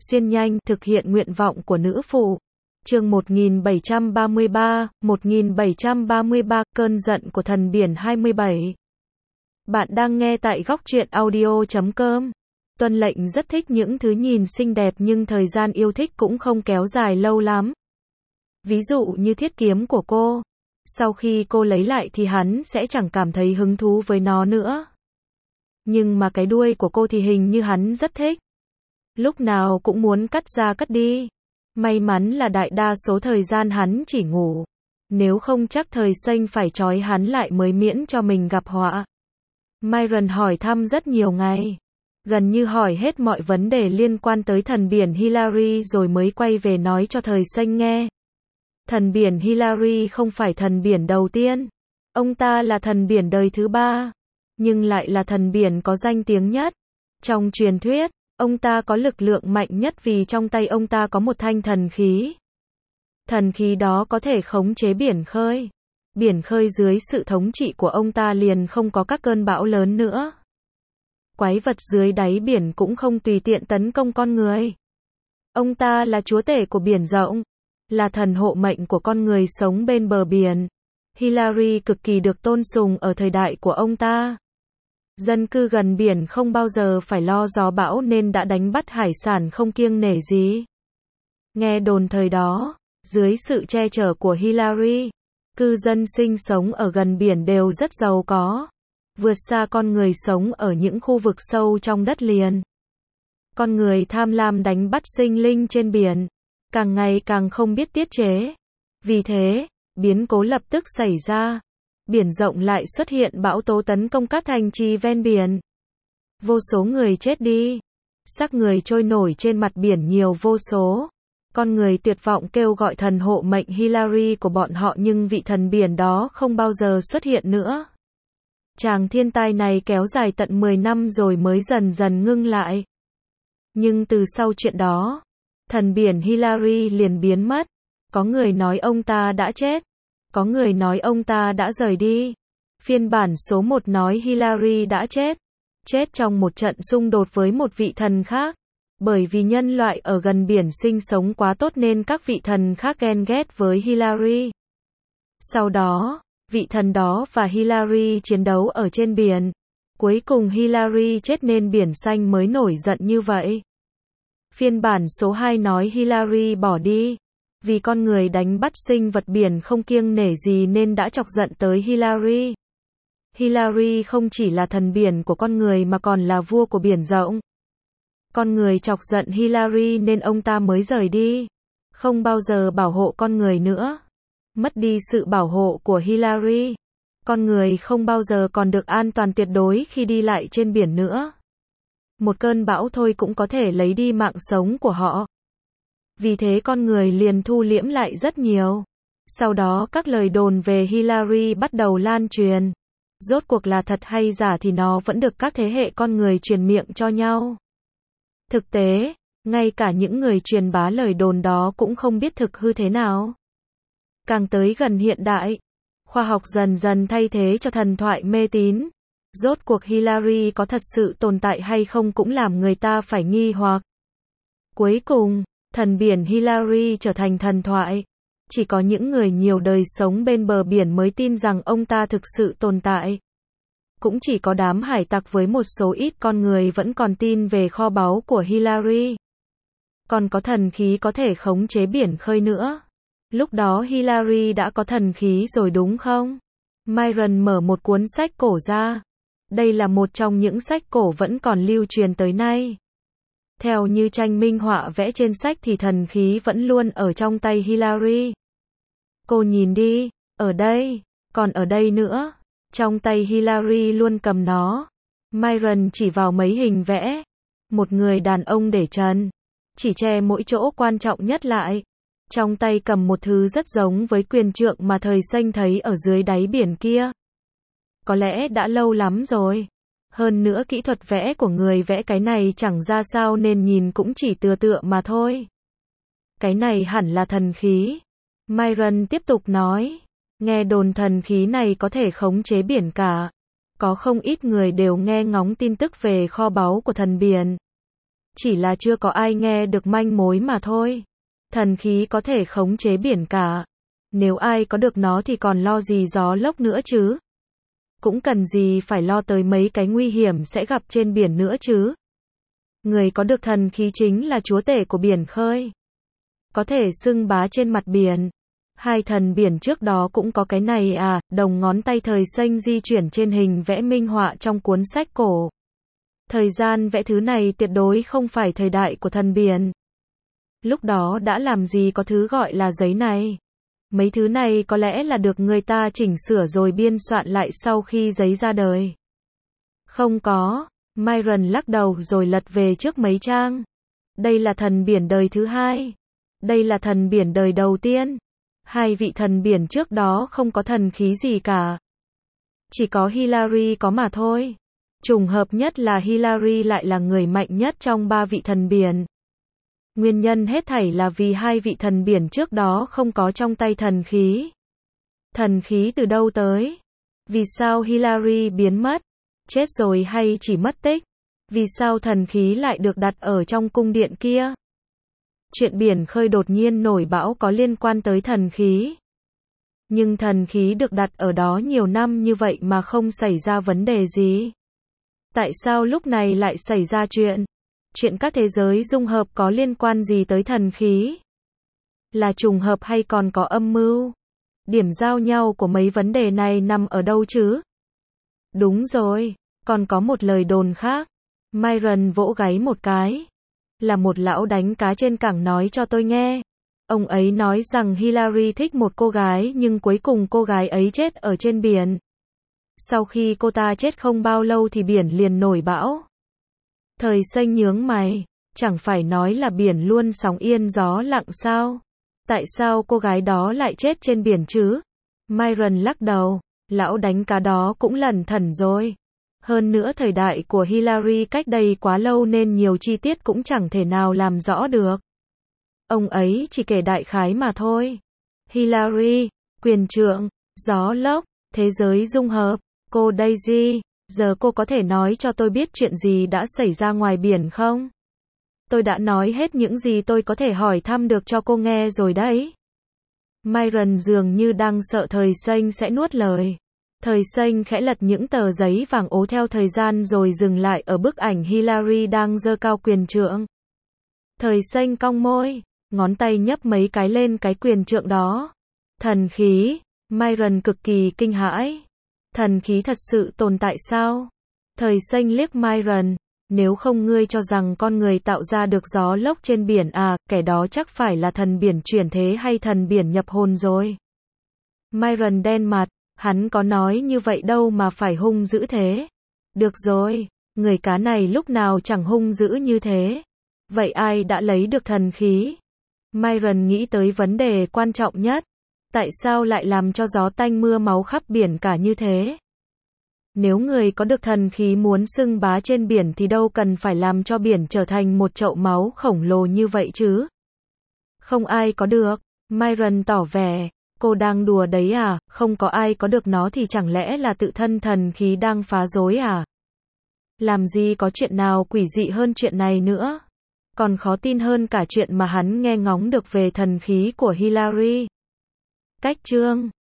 xuyên nhanh, thực hiện nguyện vọng của nữ phụ. Chương 1733, cơn giận của thần biển 27. Bạn đang nghe tại góc truyện audio.com. Tuân lệnh rất thích những thứ nhìn xinh đẹp nhưng thời gian yêu thích cũng không kéo dài lâu lắm. Ví dụ như thiết kiếm của cô. Sau khi cô lấy lại thì hắn sẽ chẳng cảm thấy hứng thú với nó nữa. Nhưng mà cái đuôi của cô thì hình như hắn rất thích. Lúc nào cũng muốn cắt ra cắt đi. May mắn là đại đa số thời gian hắn chỉ ngủ. Nếu không chắc thời xanh phải trói hắn lại mới miễn cho mình gặp họa. Myron hỏi thăm rất nhiều ngày. Gần như hỏi hết mọi vấn đề liên quan tới thần biển Hilary rồi mới quay về nói cho thời xanh nghe. Thần biển Hilary không phải thần biển đầu tiên. Ông ta là thần biển đời thứ 3. Nhưng lại là thần biển có danh tiếng nhất. Trong truyền thuyết, ông ta có lực lượng mạnh nhất vì trong tay ông ta có một thanh thần khí. Thần khí đó có thể khống chế biển khơi. Biển khơi dưới sự thống trị của ông ta liền không có các cơn bão lớn nữa. Quái vật dưới đáy biển cũng không tùy tiện tấn công con người. Ông ta là chúa tể của biển rộng, là thần hộ mệnh của con người sống bên bờ biển. Hilary cực kỳ được tôn sùng ở thời đại của ông ta. Dân cư gần biển không bao giờ phải lo gió bão nên đã đánh bắt hải sản không kiêng nể gì. Nghe đồn thời đó, dưới sự che chở của Hilary, cư dân sinh sống ở gần biển đều rất giàu có, vượt xa con người sống ở những khu vực sâu trong đất liền. Con người tham lam đánh bắt sinh linh trên biển, càng ngày càng không biết tiết chế. Vì thế, biến cố lập tức xảy ra. Biển rộng lại xuất hiện bão tố tấn công các thành trì ven biển. Vô số người chết đi. Xác người trôi nổi trên mặt biển nhiều vô số. Con người tuyệt vọng kêu gọi thần hộ mệnh Hilary của bọn họ nhưng vị thần biển đó không bao giờ xuất hiện nữa. Tràng thiên tai này kéo dài tận 10 năm rồi mới dần dần ngưng lại. Nhưng từ sau chuyện đó, thần biển Hilary liền biến mất. Có người nói ông ta đã chết. Có người nói ông ta đã rời đi. Phiên bản số 1 nói Hilary đã chết. Chết trong một trận xung đột với một vị thần khác. Bởi vì nhân loại ở gần biển sinh sống quá tốt nên các vị thần khác ghen ghét với Hilary. Sau đó, vị thần đó và Hilary chiến đấu ở trên biển. Cuối cùng Hilary chết nên biển xanh mới nổi giận như vậy. Phiên bản số 2 nói Hilary bỏ đi. Vì con người đánh bắt sinh vật biển không kiêng nể gì nên đã chọc giận tới Hilary. Hilary không chỉ là thần biển của con người mà còn là vua của biển rộng. Con người chọc giận Hilary nên ông ta mới rời đi. Không bao giờ bảo hộ con người nữa. Mất đi sự bảo hộ của Hilary. Con người không bao giờ còn được an toàn tuyệt đối khi đi lại trên biển nữa. Một cơn bão thôi cũng có thể lấy đi mạng sống của họ. Vì thế con người liền thu liễm lại rất nhiều. Sau đó các lời đồn về Hilary bắt đầu lan truyền. Rốt cuộc là thật hay giả thì nó vẫn được các thế hệ con người truyền miệng cho nhau. Thực tế, ngay cả những người truyền bá lời đồn đó cũng không biết thực hư thế nào. Càng tới gần hiện đại, khoa học dần dần thay thế cho thần thoại mê tín. Rốt cuộc Hilary có thật sự tồn tại hay không cũng làm người ta phải nghi hoặc. Cuối cùng, thần biển Hilary trở thành thần thoại. Chỉ có những người nhiều đời sống bên bờ biển mới tin rằng ông ta thực sự tồn tại. Cũng chỉ có đám hải tặc với một số ít con người vẫn còn tin về kho báu của Hilary. Còn có thần khí có thể khống chế biển khơi nữa. Lúc đó Hilary đã có thần khí rồi đúng không? Myron mở một cuốn sách cổ ra. Đây là một trong những sách cổ vẫn còn lưu truyền tới nay. Theo như tranh minh họa vẽ trên sách thì thần khí vẫn luôn ở trong tay Hilary. Cô nhìn đi, ở đây, còn ở đây nữa. Trong tay Hilary luôn cầm nó. Myron chỉ vào mấy hình vẽ. Một người đàn ông để trần. Chỉ che mỗi chỗ quan trọng nhất lại. Trong tay cầm một thứ rất giống với quyền trượng mà thời xanh thấy ở dưới đáy biển kia. Có lẽ đã lâu lắm rồi. Hơn nữa kỹ thuật vẽ của người vẽ cái này chẳng ra sao nên nhìn cũng chỉ tựa tựa mà thôi. Cái này hẳn là thần khí. Myron tiếp tục nói. Nghe đồn thần khí này có thể khống chế biển cả. Có không ít người đều nghe ngóng tin tức về kho báu của thần biển. Chỉ là chưa có ai nghe được manh mối mà thôi. Thần khí có thể khống chế biển cả. Nếu ai có được nó thì còn lo gì gió lốc nữa chứ? Cũng cần gì phải lo tới mấy cái nguy hiểm sẽ gặp trên biển nữa chứ? Người có được thần khí chính là chúa tể của biển khơi. Có thể xưng bá trên mặt biển. Hai thần biển trước đó cũng có cái này à, đồng ngón tay thời xanh di chuyển trên hình vẽ minh họa trong cuốn sách cổ. Thời gian vẽ thứ này tuyệt đối không phải thời đại của thần biển. Lúc đó đã làm gì có thứ gọi là giấy này. Mấy thứ này có lẽ là được người ta chỉnh sửa rồi biên soạn lại sau khi giấy ra đời. Không có. Myron lắc đầu rồi lật về trước mấy trang. Đây là thần biển đời thứ hai. Đây là thần biển đời đầu tiên. Hai vị thần biển trước đó không có thần khí gì cả. Chỉ có Hilary có mà thôi. Trùng hợp nhất là Hilary lại là người mạnh nhất trong ba vị thần biển. Nguyên nhân hết thảy là vì hai vị thần biển trước đó không có trong tay thần khí. Thần khí từ đâu tới? Vì sao Hilary biến mất? Chết rồi hay chỉ mất tích? Vì sao thần khí lại được đặt ở trong cung điện kia? Chuyện biển khơi đột nhiên nổi bão có liên quan tới thần khí. Nhưng thần khí được đặt ở đó nhiều năm như vậy mà không xảy ra vấn đề gì. Tại sao lúc này lại xảy ra chuyện? Chuyện các thế giới dung hợp có liên quan gì tới thần khí? Là trùng hợp hay còn có âm mưu? Điểm giao nhau của mấy vấn đề này nằm ở đâu chứ? Đúng rồi, còn có một lời đồn khác. Myron vỗ gáy một cái. Là một lão đánh cá trên cảng nói cho tôi nghe. Ông ấy nói rằng Hilary thích một cô gái nhưng cuối cùng cô gái ấy chết ở trên biển. Sau khi cô ta chết không bao lâu thì biển liền nổi bão. Thời xanh nhướng mày, chẳng phải nói là biển luôn sóng yên gió lặng sao? Tại sao cô gái đó lại chết trên biển chứ? Myron lắc đầu, lão đánh cá đó cũng lẩn thẩn rồi. Hơn nữa thời đại của Hilary cách đây quá lâu nên nhiều chi tiết cũng chẳng thể nào làm rõ được. Ông ấy chỉ kể đại khái mà thôi. Hilary, quyền trượng, gió lốc, thế giới dung hợp, cô Daisy, giờ cô có thể nói cho tôi biết chuyện gì đã xảy ra ngoài biển không? Tôi đã nói hết những gì tôi có thể hỏi thăm được cho cô nghe rồi đấy. Myron dường như đang sợ thời xanh sẽ nuốt lời. Thời xanh khẽ lật những tờ giấy vàng ố theo thời gian rồi dừng lại ở bức ảnh Hilary đang giơ cao quyền trượng. Thời xanh cong môi, ngón tay nhấp mấy cái lên cái quyền trượng đó. Thần khí, Myron cực kỳ kinh hãi. Thần khí thật sự tồn tại sao? Thời xanh liếc Myron, nếu không ngươi cho rằng con người tạo ra được gió lốc trên biển à, kẻ đó chắc phải là thần biển chuyển thế hay thần biển nhập hồn rồi. Myron đen mặt, hắn có nói như vậy đâu mà phải hung dữ thế. Được rồi, người cá này lúc nào chẳng hung dữ như thế. Vậy ai đã lấy được thần khí? Myron nghĩ tới vấn đề quan trọng nhất. Tại sao lại làm cho gió tanh mưa máu khắp biển cả như thế? Nếu người có được thần khí muốn xưng bá trên biển thì đâu cần phải làm cho biển trở thành một chậu máu khổng lồ như vậy chứ? Không ai có được. Myron tỏ vẻ, cô đang đùa đấy à, không có ai có được nó thì chẳng lẽ là tự thân thần khí đang phá rối à? Làm gì có chuyện nào quỷ dị hơn chuyện này nữa? Còn khó tin hơn cả chuyện mà hắn nghe ngóng được về thần khí của Hilary. Cách chương